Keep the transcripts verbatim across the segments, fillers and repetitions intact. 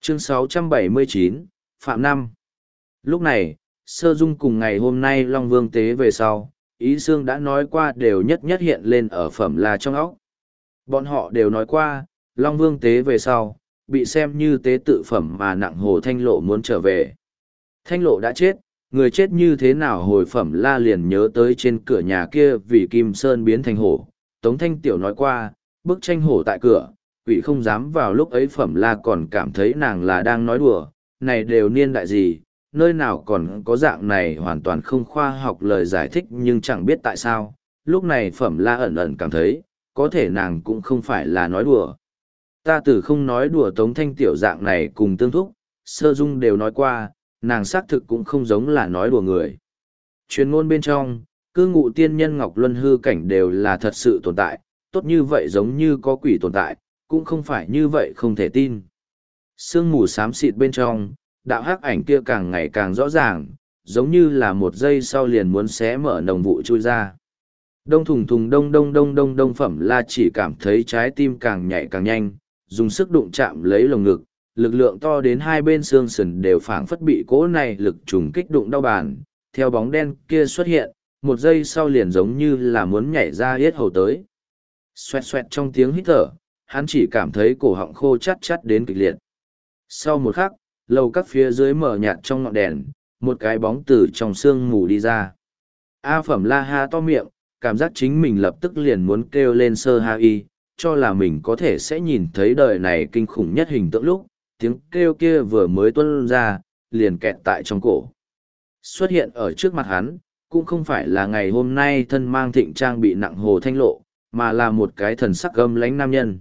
Chương sáu trăm bảy mươi chín, Phạm Năm. Lúc này, Sơ Dung cùng ngày hôm nay Long Vương tế về sau, ý xương đã nói qua đều nhất nhất hiện lên ở Phẩm La trong óc. Bọn họ đều nói qua, Long Vương tế về sau, bị xem như tế tự phẩm mà nặng hồ Thanh Lộ muốn trở về. Thanh Lộ đã chết, người chết như thế nào hồi Phẩm La liền nhớ tới trên cửa nhà kia vì Kim Sơn biến thành hổ. Tống Thanh Tiểu nói qua, bức tranh hổ tại cửa, quỷ không dám vào. Lúc ấy Phẩm La còn cảm thấy nàng là đang nói đùa, này đều niên đại gì, nơi nào còn có dạng này hoàn toàn không khoa học lời giải thích, nhưng chẳng biết tại sao, lúc này Phẩm La ẩn ẩn cảm thấy, có thể nàng cũng không phải là nói đùa. Ta từ không nói đùa. Tống Thanh Tiểu dạng này cùng tương thúc, Sơ Dung đều nói qua, nàng xác thực cũng không giống là nói đùa người. Truyền ngôn bên trong, cư ngụ tiên nhân Ngọc Luân hư cảnh đều là thật sự tồn tại, tốt như vậy giống như có quỷ tồn tại, cũng không phải như vậy không thể tin. Sương mù xám xịt bên trong, đạo hắc ảnh kia càng ngày càng rõ ràng, giống như là một giây sau liền muốn xé mở nồng vụ chui ra. Đông thùng thùng đông đông đông đông đông Phẩm La chỉ cảm thấy trái tim càng nhảy càng nhanh, dùng sức đụng chạm lấy lồng ngực, lực lượng to đến hai bên xương sườn đều phảng phất bị cỗ này lực trùng kích đụng đau bàn, theo bóng đen kia xuất hiện, một giây sau liền giống như là muốn nhảy ra yết hầu tới. Xoẹt xoẹt trong tiếng hít thở, hắn chỉ cảm thấy cổ họng khô chát chát đến cực liệt. Sau một khắc, lầu các phía dưới mở nhạt trong ngọn đèn, một cái bóng từ trong sương mù đi ra. A Phẩm La ha to miệng, cảm giác chính mình lập tức liền muốn kêu lên sơ ha y, cho là mình có thể sẽ nhìn thấy đời này kinh khủng nhất hình tượng lúc, tiếng kêu kia vừa mới tuôn ra, liền kẹt tại trong cổ. Xuất hiện ở trước mặt hắn, cũng không phải là ngày hôm nay thân mang thịnh trang bị nặng hồ Thanh Lộ, mà là một cái thần sắc gâm lánh nam nhân.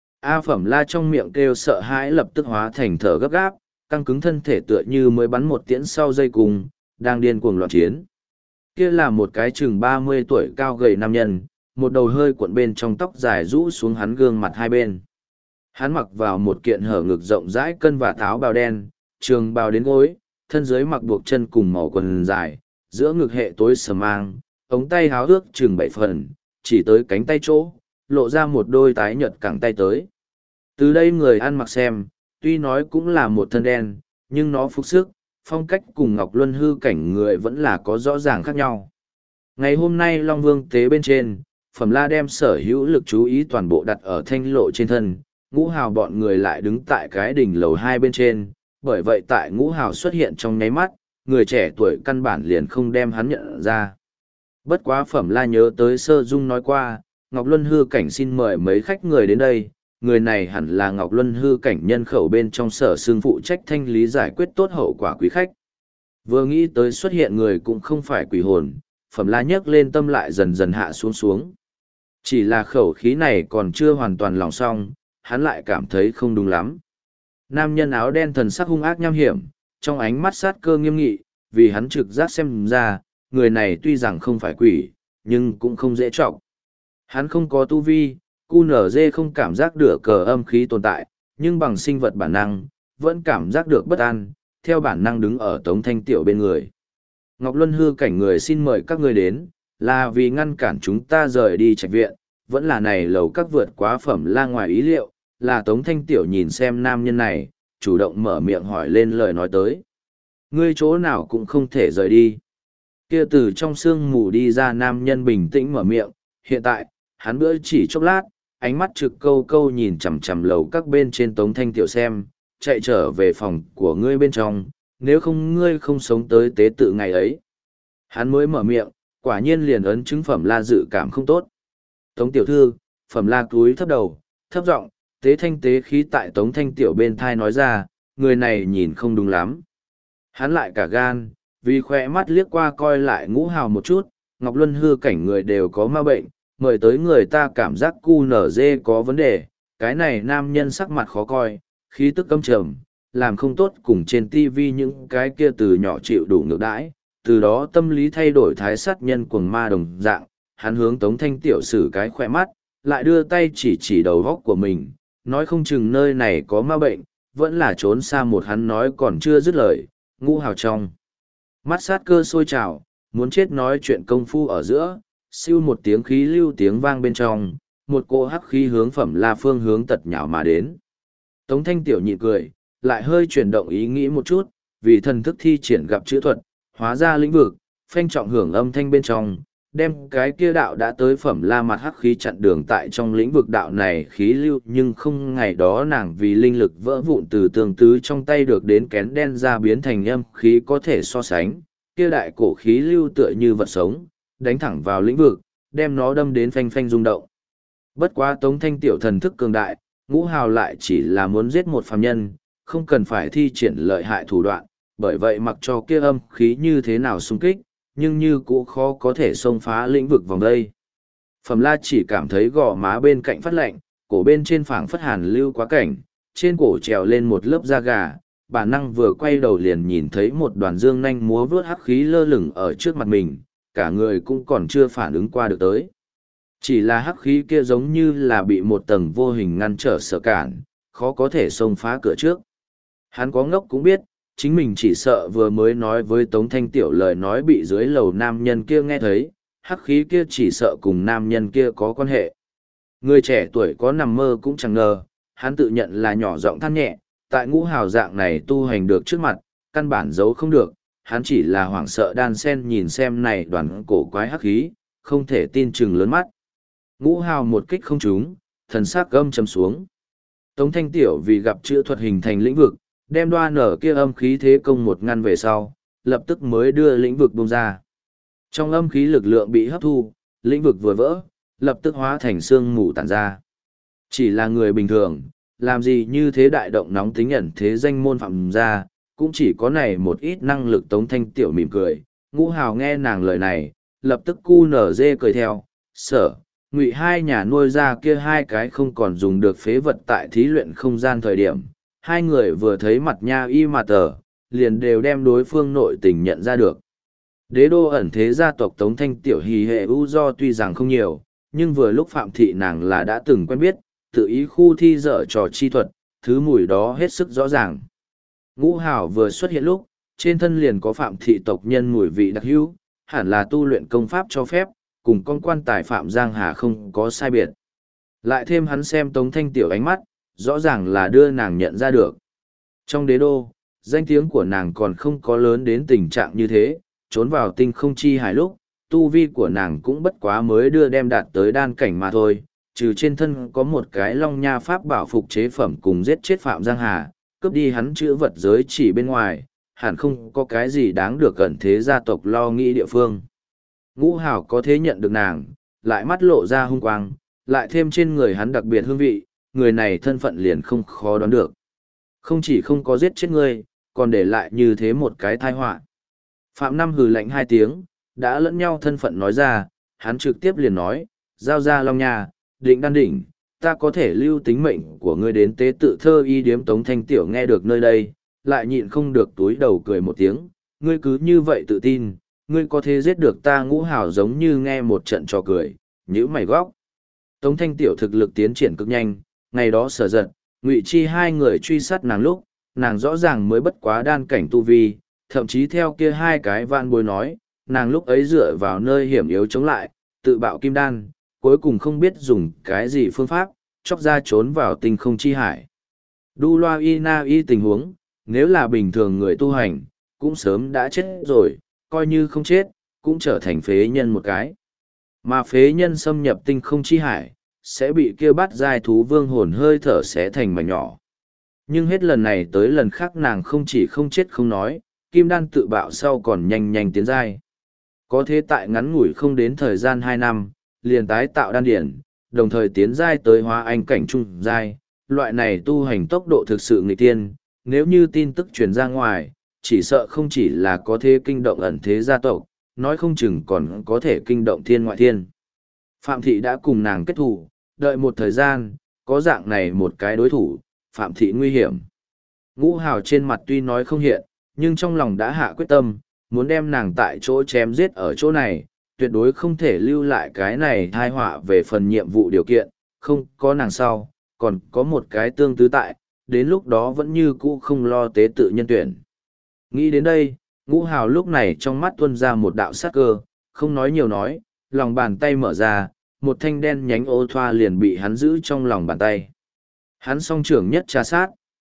A Phẩm La trong miệng kêu sợ hãi lập tức hóa thành thở gấp gáp, căng cứng thân thể tựa như mới bắn một tiễn sau dây cùng, đang điên cuồng loạn chiến. Kia là một cái chừng ba mươi tuổi cao gầy nam nhân, một đầu hơi cuộn bên trong tóc dài rũ xuống hắn gương mặt hai bên. Hắn mặc vào một kiện hở ngực rộng rãi cân và tháo bào đen, trường bào đến gối, thân dưới mặc buộc chân cùng màu quần dài, giữa ngực hệ tối sờ mang, ống tay háo ước chừng bảy phần, chỉ tới cánh tay chỗ, lộ ra một đôi tái nhợt cẳng tay tới. Từ đây người ăn mặc xem, tuy nói cũng là một thân đen, nhưng nó phục sức, phong cách cùng Ngọc Luân hư cảnh người vẫn là có rõ ràng khác nhau. Ngày hôm nay Long Vương tế bên trên, Phẩm La đem sở hữu lực chú ý toàn bộ đặt ở Thanh Lộ trên thân, Ngũ Hào bọn người lại đứng tại cái đỉnh lầu hai bên trên, bởi vậy tại Ngũ Hào xuất hiện trong nháy mắt, người trẻ tuổi căn bản liền không đem hắn nhận ra. Bất quá Phẩm La nhớ tới Sơ Dung nói qua, Ngọc Luân hư cảnh xin mời mấy khách người đến đây, người này hẳn là Ngọc Luân hư cảnh nhân khẩu bên trong sở xương phụ trách thanh lý giải quyết tốt hậu quả quý khách. Vừa nghĩ tới xuất hiện người cũng không phải quỷ hồn, Phẩm La nhấc lên tâm lại dần dần hạ xuống xuống. Chỉ là khẩu khí này còn chưa hoàn toàn lòng xong, hắn lại cảm thấy không đúng lắm. Nam nhân áo đen thần sắc hung ác nham hiểm, trong ánh mắt sát cơ nghiêm nghị, vì hắn trực giác xem ra, người này tuy rằng không phải quỷ, nhưng cũng không dễ trọng. Hắn không có tu vi, cu nở dê không cảm giác được cờ âm khí tồn tại, nhưng bằng sinh vật bản năng, vẫn cảm giác được bất an, theo bản năng đứng ở Tống Thanh Tiểu bên người. Ngọc Luân hư cảnh người xin mời các người đến, là vì ngăn cản chúng ta rời đi trạch viện, vẫn là này lầu các vượt quá Phẩm La ngoài ý liệu, là Tống Thanh Tiểu nhìn xem nam nhân này, chủ động mở miệng hỏi lên lời nói tới. Ngươi chỗ nào cũng không thể rời đi. Kia từ trong sương mù đi ra nam nhân bình tĩnh mở miệng, hiện tại, hắn bữa chỉ chốc lát, ánh mắt trực câu câu nhìn chằm chằm lầu các bên trên Tống Thanh Tiểu xem, chạy trở về phòng của ngươi bên trong, nếu không ngươi không sống tới tế tự ngày ấy. Hắn mới mở miệng, quả nhiên liền ấn chứng Phẩm La dự cảm không tốt. Tống Tiểu Thư, Phẩm La cúi thấp đầu, thấp giọng, tế thanh tế khí tại Tống Thanh Tiểu bên thai nói ra, người này nhìn không đúng lắm. Hắn lại cả gan, vì khỏe mắt liếc qua coi lại Ngũ Hào một chút, Ngọc Luân hư cảnh người đều có ma bệnh, mời tới người ta cảm giác cu nở dê có vấn đề, cái này nam nhân sắc mặt khó coi, khí tức căm trầm, làm không tốt cùng trên tivi những cái kia từ nhỏ chịu đủ ngược đãi, từ đó tâm lý thay đổi thái sát nhân cuồng ma đồng dạng, hắn hướng Tống Thanh Tiểu xử cái khỏe mắt, lại đưa tay chỉ chỉ đầu góc của mình, nói không chừng nơi này có ma bệnh, vẫn là trốn xa một hắn nói còn chưa dứt lời, Ngũ Hào trong. Mắt sát cơ sôi trào, muốn chết nói chuyện công phu ở giữa, siêu một tiếng khí lưu tiếng vang bên trong, một cô hắc khí hướng Phẩm La phương hướng tật nhào mà đến. Tống Thanh Tiểu nhịn cười, lại hơi chuyển động ý nghĩ một chút, vì thần thức thi triển gặp chữ thuật, hóa ra lĩnh vực, phanh trọng hưởng âm thanh bên trong, đem cái kia đạo đã tới phẩm la mặt hắc khí chặn đường tại trong lĩnh vực đạo này khí lưu, nhưng không ngày đó nàng vì linh lực vỡ vụn từ tương tứ trong tay được đến kén đen ra biến thành âm khí có thể so sánh, kia đại cổ khí lưu tựa như vật sống, đánh thẳng vào lĩnh vực, đem nó đâm đến phanh phanh rung động. Bất quá Tống Thanh tiểu thần thức cường đại, Ngũ Hào lại chỉ là muốn giết một phàm nhân, không cần phải thi triển lợi hại thủ đoạn, bởi vậy mặc cho kia âm khí như thế nào xung kích, nhưng như cũ khó có thể xông phá lĩnh vực vòng đây. Phẩm La chỉ cảm thấy gò má bên cạnh phát lạnh, cổ bên trên phảng phất hàn lưu quá cảnh, trên cổ trèo lên một lớp da gà, bản năng vừa quay đầu liền nhìn thấy một đoàn dương nanh múa vướt hắc khí lơ lửng ở trước mặt mình, cả người cũng còn chưa phản ứng qua được tới. Chỉ là hắc khí kia giống như là bị một tầng vô hình ngăn trở sợ cản, khó có thể xông phá cửa trước. Hắn có ngốc cũng biết, chính mình chỉ sợ vừa mới nói với Tống Thanh Tiểu lời nói bị dưới lầu nam nhân kia nghe thấy, hắc khí kia chỉ sợ cùng nam nhân kia có quan hệ. Người trẻ tuổi có nằm mơ cũng chẳng ngờ, hắn tự nhận là nhỏ giọng than nhẹ, tại Ngũ Hào dạng này tu hành được trước mặt, căn bản giấu không được, hắn chỉ là hoảng sợ đan sen nhìn xem này đoàn cổ quái hắc khí, không thể tin chừng lớn mắt. Ngũ Hào một kích không trúng, thần sắc gâm chấm xuống. Tống Thanh Tiểu vì gặp chữa thuật hình thành lĩnh vực, đem đoa nở kia âm khí thế công một ngăn về sau, lập tức mới đưa lĩnh vực bung ra. Trong âm khí lực lượng bị hấp thu, lĩnh vực vừa vỡ, lập tức hóa thành xương mù tản ra. Chỉ là người bình thường, làm gì như thế đại động nóng tính ẩn thế danh môn phạm ra, cũng chỉ có này một ít năng lực. Tống Thanh Tiểu mỉm cười, Ngũ Hào nghe nàng lời này, lập tức cu nở dê cười theo, sở, ngụy hai nhà nuôi ra kia hai cái không còn dùng được phế vật tại thí luyện không gian thời điểm. Hai người vừa thấy mặt nha y mà tờ, liền đều đem đối phương nội tình nhận ra được. Đế đô ẩn thế gia tộc Tống Thanh Tiểu hì hệ ưu do tuy rằng không nhiều, nhưng vừa lúc Phạm Thị nàng là đã từng quen biết, tự ý khu thi dở trò chi thuật, thứ mùi đó hết sức rõ ràng. Ngũ Hào vừa xuất hiện lúc, trên thân liền có Phạm Thị tộc nhân mùi vị đặc hữu, hẳn là tu luyện công pháp cho phép, cùng con quan tài Phạm Giang Hà không có sai biệt. Lại thêm hắn xem Tống Thanh Tiểu ánh mắt, rõ ràng là đưa nàng nhận ra được. Trong đế đô, danh tiếng của nàng còn không có lớn đến tình trạng như thế, trốn vào tinh không chi hải lúc, tu vi của nàng cũng bất quá mới đưa đem đạt tới đan cảnh mà thôi, trừ trên thân có một cái long nha pháp bảo phục chế phẩm cùng giết chết Phạm Giang Hà, cướp đi hắn chữ vật giới chỉ bên ngoài, hẳn không có cái gì đáng được gần thế gia tộc lo nghĩ địa phương. Ngũ Hào có thế nhận được nàng, lại mắt lộ ra hung quang, lại thêm trên người hắn đặc biệt hương vị, người này thân phận liền không khó đoán được. Không chỉ không có giết chết ngươi, còn để lại như thế một cái tai họa. Phạm Năm hừ lạnh hai tiếng, đã lẫn nhau thân phận nói ra, hắn trực tiếp liền nói, giao ra Long Nha, định đan đỉnh, ta có thể lưu tính mệnh của ngươi đến tế tự thơ y điếm. Tống Thanh Tiểu nghe được nơi đây, lại nhịn không được túi đầu cười một tiếng, ngươi cứ như vậy tự tin, ngươi có thể giết được ta. Ngũ Hào giống như nghe một trận trò cười, nhíu mày góc. Tống Thanh Tiểu thực lực tiến triển cực nhanh, ngày đó Sở Giật, Ngụy Chi hai người truy sát nàng lúc, nàng rõ ràng mới bất quá đan cảnh tu vi, thậm chí theo kia hai cái vạn bối nói, nàng lúc ấy dựa vào nơi hiểm yếu chống lại, tự bạo kim đan, cuối cùng không biết dùng cái gì phương pháp, chóc ra trốn vào tinh không chi hải. Đu loa y na y tình huống, nếu là bình thường người tu hành, cũng sớm đã chết rồi, coi như không chết, cũng trở thành phế nhân một cái. Mà phế nhân xâm nhập tinh không chi hải, sẽ bị kia bắt giai thú vương hồn hơi thở xé thành mảnh nhỏ. Nhưng hết lần này tới lần khác nàng không chỉ không chết không nói, kim đan tự bạo sau còn nhanh nhanh tiến giai. Có thế tại ngắn ngủi không đến thời gian hai năm, liền tái tạo đan điển, đồng thời tiến giai tới hóa anh cảnh trung giai. Loại này tu hành tốc độ thực sự nghịch tiên, nếu như tin tức truyền ra ngoài, chỉ sợ không chỉ là có thể kinh động ẩn thế gia tộc, nói không chừng còn có thể kinh động thiên ngoại thiên. Phạm Thị đã cùng nàng kết thủ, đợi một thời gian, có dạng này một cái đối thủ, Phạm Thị nguy hiểm. Ngũ Hào trên mặt tuy nói không hiện, nhưng trong lòng đã hạ quyết tâm, muốn đem nàng tại chỗ chém giết ở chỗ này, tuyệt đối không thể lưu lại cái này thai họa về phần nhiệm vụ điều kiện, không có nàng sau, còn có một cái tương tứ tại, đến lúc đó vẫn như cũ không lo tế tự nhân tuyển. Nghĩ đến đây, Ngũ Hào lúc này trong mắt tuôn ra một đạo sát cơ, không nói nhiều nói, lòng bàn tay mở ra, một thanh đen nhánh ô thoa liền bị hắn giữ trong lòng bàn tay. Hắn song trưởng nhất trà sát,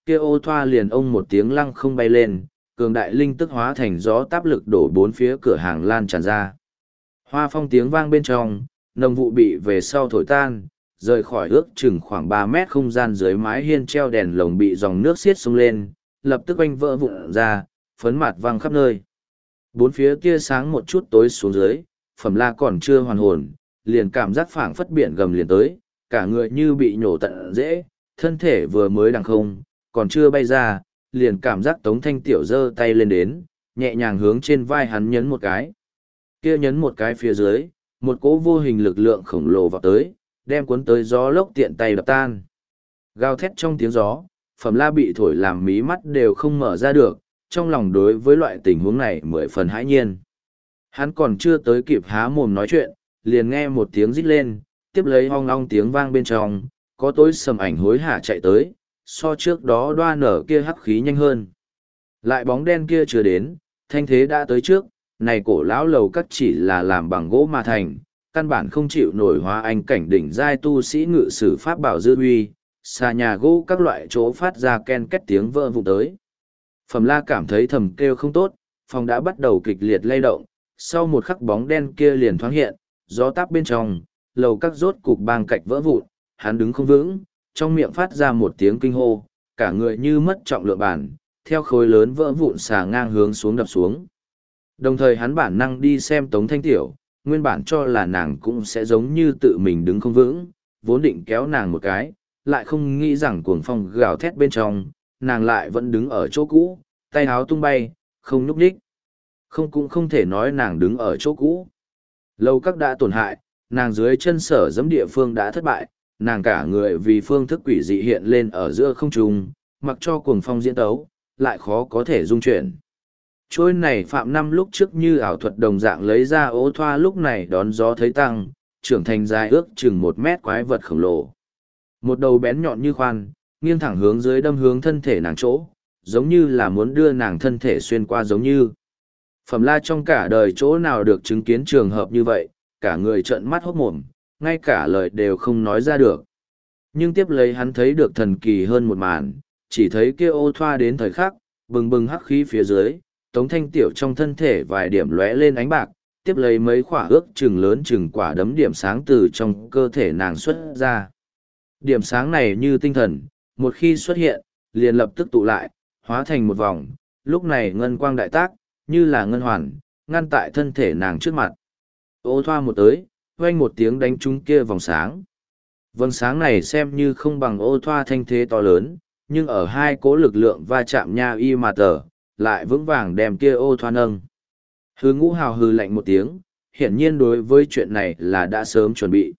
kia ô thoa liền ông một tiếng lăng không bay lên, cường đại linh tức hóa thành gió táp lực đổ bốn phía cửa hàng lan tràn ra. Hoa phong tiếng vang bên trong, nồng vụ bị về sau thổi tan, rời khỏi ước chừng khoảng ba mét không gian dưới mái hiên treo đèn lồng bị dòng nước xiết xông lên, lập tức oanh vỡ vụn ra, phấn mặt văng khắp nơi. Bốn phía tia sáng một chút tối xuống dưới, Phẩm La còn chưa hoàn hồn, liền cảm giác phảng phất biển gầm liền tới, cả người như bị nhổ tận dễ, thân thể vừa mới đằng không, còn chưa bay ra, liền cảm giác Tống Thanh Tiểu giơ tay lên đến, nhẹ nhàng hướng trên vai hắn nhấn một cái. Kia nhấn một cái phía dưới, một cỗ vô hình lực lượng khổng lồ vào tới, đem cuốn tới gió lốc tiện tay đập tan. Gào thét trong tiếng gió, Phẩm La bị thổi làm mí mắt đều không mở ra được, trong lòng đối với loại tình huống này mười phần hãi nhiên. Hắn còn chưa tới kịp há mồm nói chuyện, liền nghe một tiếng rít lên, tiếp lấy ong ong tiếng vang bên trong, có tối sầm ảnh hối hả chạy tới, so trước đó đoa nở kia hắc khí nhanh hơn. Lại bóng đen kia chưa đến, thanh thế đã tới trước, này cổ lão lầu các chỉ là làm bằng gỗ mà thành, căn bản không chịu nổi hóa anh cảnh đỉnh giai tu sĩ ngự sử pháp bảo dư uy, xà nhà gỗ các loại chỗ phát ra ken két tiếng vỡ vụn tới. Phẩm La cảm thấy thầm kêu không tốt, phòng đã bắt đầu kịch liệt lay động, sau một khắc bóng đen kia liền thoáng hiện, gió táp bên trong, lầu các rốt cục bang cạch vỡ vụn, hắn đứng không vững, trong miệng phát ra một tiếng kinh hô, cả người như mất trọng lượng bản, theo khối lớn vỡ vụn xà ngang hướng xuống đập xuống. Đồng thời hắn bản năng đi xem Tống Thanh Tiểu, nguyên bản cho là nàng cũng sẽ giống như tự mình đứng không vững, vốn định kéo nàng một cái, lại không nghĩ rằng cuồng phong gào thét bên trong, nàng lại vẫn đứng ở chỗ cũ, tay áo tung bay, không nhúc nhích. Không cũng không thể nói nàng đứng ở chỗ cũ. Lầu các đã tổn hại, nàng dưới chân sở giẫm địa phương đã thất bại, nàng cả người vì phương thức quỷ dị hiện lên ở giữa không trung, mặc cho cuồng phong diễn tấu, lại khó có thể dung chuyển. Trôi này Phạm Năm lúc trước như ảo thuật đồng dạng lấy ra ố thoa lúc này đón gió thấy tăng, trưởng thành dài ước chừng một mét quái vật khổng lồ. Một đầu bén nhọn như khoan, nghiêng thẳng hướng dưới đâm hướng thân thể nàng chỗ, giống như là muốn đưa nàng thân thể xuyên qua giống như. Phẩm La trong cả đời chỗ nào được chứng kiến trường hợp như vậy, cả người trợn mắt hốt mồm, ngay cả lời đều không nói ra được. Nhưng tiếp lấy hắn thấy được thần kỳ hơn một màn, chỉ thấy kia ô thoa đến thời khắc, bừng bừng hắc khí phía dưới, Tống Thanh Tiểu trong thân thể vài điểm lóe lên ánh bạc, tiếp lấy mấy quả ước chừng lớn chừng quả đấm điểm sáng từ trong cơ thể nàng xuất ra. Điểm sáng này như tinh thần, một khi xuất hiện, liền lập tức tụ lại, hóa thành một vòng, lúc này ngân quang đại tác, như là ngân hoàn, ngăn tại thân thể nàng trước mặt. Ô thoa một tới, vang một tiếng đánh trúng kia vòng sáng. Vầng sáng này xem như không bằng ô thoa thanh thế to lớn, nhưng ở hai cố lực lượng va chạm nha y mà tờ, lại vững vàng đem kia ô thoa nâng. Hư Ngũ Hào hư lạnh một tiếng, hiển nhiên đối với chuyện này là đã sớm chuẩn bị.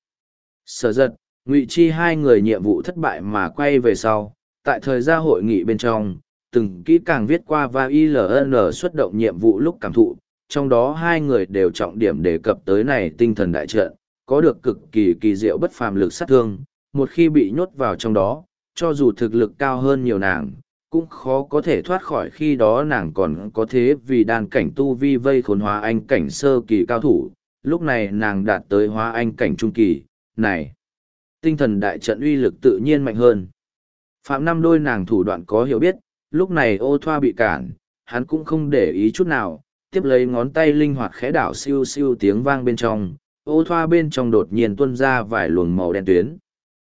Sở Giật, Ngụy Chi hai người nhiệm vụ thất bại mà quay về sau, tại thời gian hội nghị bên trong, từng kỹ càng viết qua và i lờ en xuất động nhiệm vụ lúc cảm thụ, trong đó hai người đều trọng điểm đề cập tới này tinh thần đại trận, có được cực kỳ kỳ diệu bất phàm lực sát thương, một khi bị nhốt vào trong đó, cho dù thực lực cao hơn nhiều nàng, cũng khó có thể thoát khỏi khi đó nàng còn có thế vì đan cảnh tu vi vây khốn hóa anh cảnh sơ kỳ cao thủ, lúc này nàng đạt tới hóa anh cảnh trung kỳ, này. Tinh thần đại trận uy lực tự nhiên mạnh hơn. Phạm Năm đôi nàng thủ đoạn có hiểu biết, lúc này ô thoa bị cản, hắn cũng không để ý chút nào, tiếp lấy ngón tay linh hoạt khẽ đảo siêu siêu tiếng vang bên trong, ô thoa bên trong đột nhiên tuôn ra vài luồng màu đen tuyến.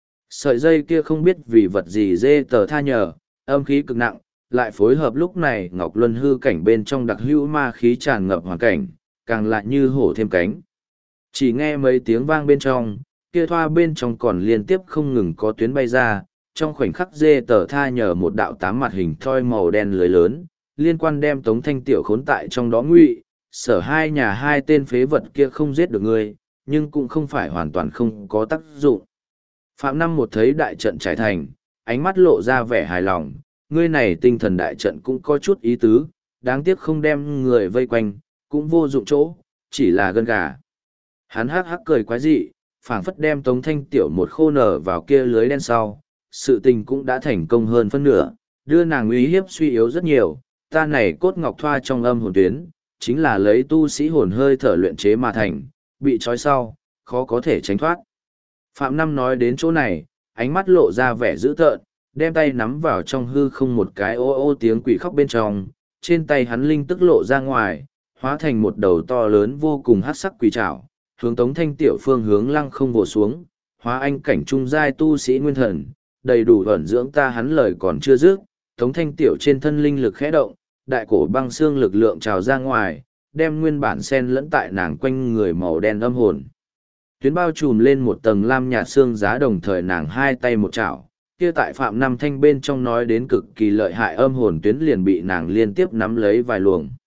Sợi dây kia không biết vì vật gì dê tờ tha nhờ, âm khí cực nặng, lại phối hợp lúc này Ngọc Luân hư cảnh bên trong đặc hữu ma khí tràn ngập hoàn cảnh, càng lại như hổ thêm cánh. Chỉ nghe mấy tiếng vang bên trong, kia thoa bên trong còn liên tiếp không ngừng có tuyến bay ra, trong khoảnh khắc dê tờ tha nhờ một đạo tám mặt hình thoi màu đen lưới lớn, liên quan đem Tống Thanh Tiểu khốn tại trong đó ngụy, sở hai nhà hai tên phế vật kia không giết được ngươi, nhưng cũng không phải hoàn toàn không có tác dụng. Phạm Năm một thấy đại trận trải thành, ánh mắt lộ ra vẻ hài lòng, ngươi này tinh thần đại trận cũng có chút ý tứ, đáng tiếc không đem người vây quanh, cũng vô dụng chỗ, chỉ là gân gà. Hắn hắc hắc cười quái dị, phảng phất đem Tống Thanh Tiểu một khô nở vào kia lưới đen sau, sự tình cũng đã thành công hơn phân nửa, đưa nàng uy hiếp suy yếu rất nhiều, ta này cốt ngọc thoa trong âm hồn tuyến, chính là lấy tu sĩ hồn hơi thở luyện chế mà thành, bị trói sau, khó có thể tránh thoát. Phạm Năm nói đến chỗ này, ánh mắt lộ ra vẻ dữ tợn, đem tay nắm vào trong hư không một cái ô ô tiếng quỷ khóc bên trong, trên tay hắn linh tức lộ ra ngoài, hóa thành một đầu to lớn vô cùng hắc sắc quỷ trảo, hướng Tống Thanh Tiểu phương hướng lăng không vồ xuống, hóa anh cảnh trung giai tu sĩ nguyên thần, đầy đủ ẩn dưỡng ta. Hắn lời còn chưa dứt, Tống Thanh Tiểu trên thân linh lực khẽ động, đại cổ băng xương lực lượng trào ra ngoài, đem nguyên bản sen lẫn tại nàng quanh người màu đen âm hồn tuyến bao trùm lên một tầng lam nhạt xương giá, đồng thời nàng hai tay một chảo, kia tại Phạm Nam Thanh bên trong nói đến cực kỳ lợi hại âm hồn tuyến liền bị nàng liên tiếp nắm lấy vài luồng.